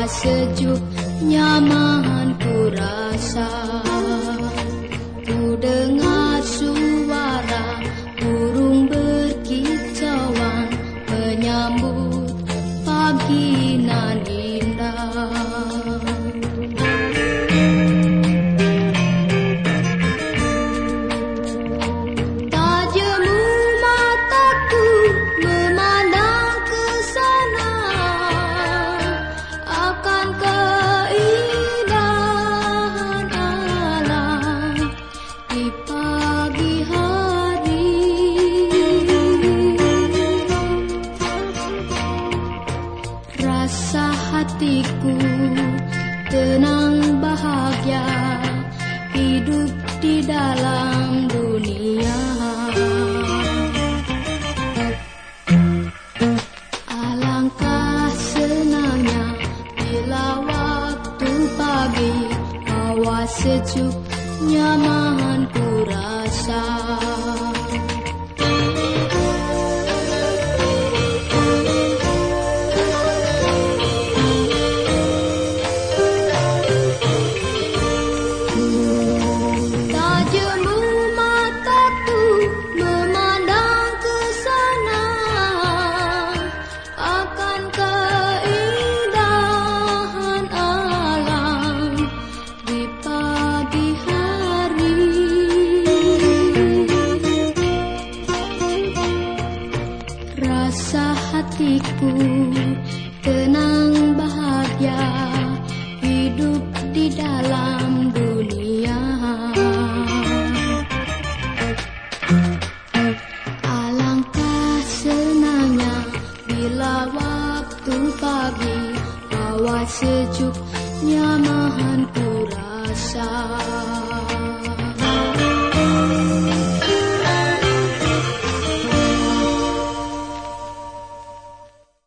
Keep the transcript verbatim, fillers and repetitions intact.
sejuk, nyaman ku rasa. Ku dengar suara burung berkicauan menyambut pagi nan indah. Rasa hatiku tenang bahagia, hidup di dalam dunia. Alangkah senangnya bila waktu pagi, hawa sejuk, nyaman ku rasa. Rasa hatiku tenang bahagia, hidup di dalam dunia. Alangkah senangnya bila waktu pagi, hawa sejuk, nyaman ku rasa.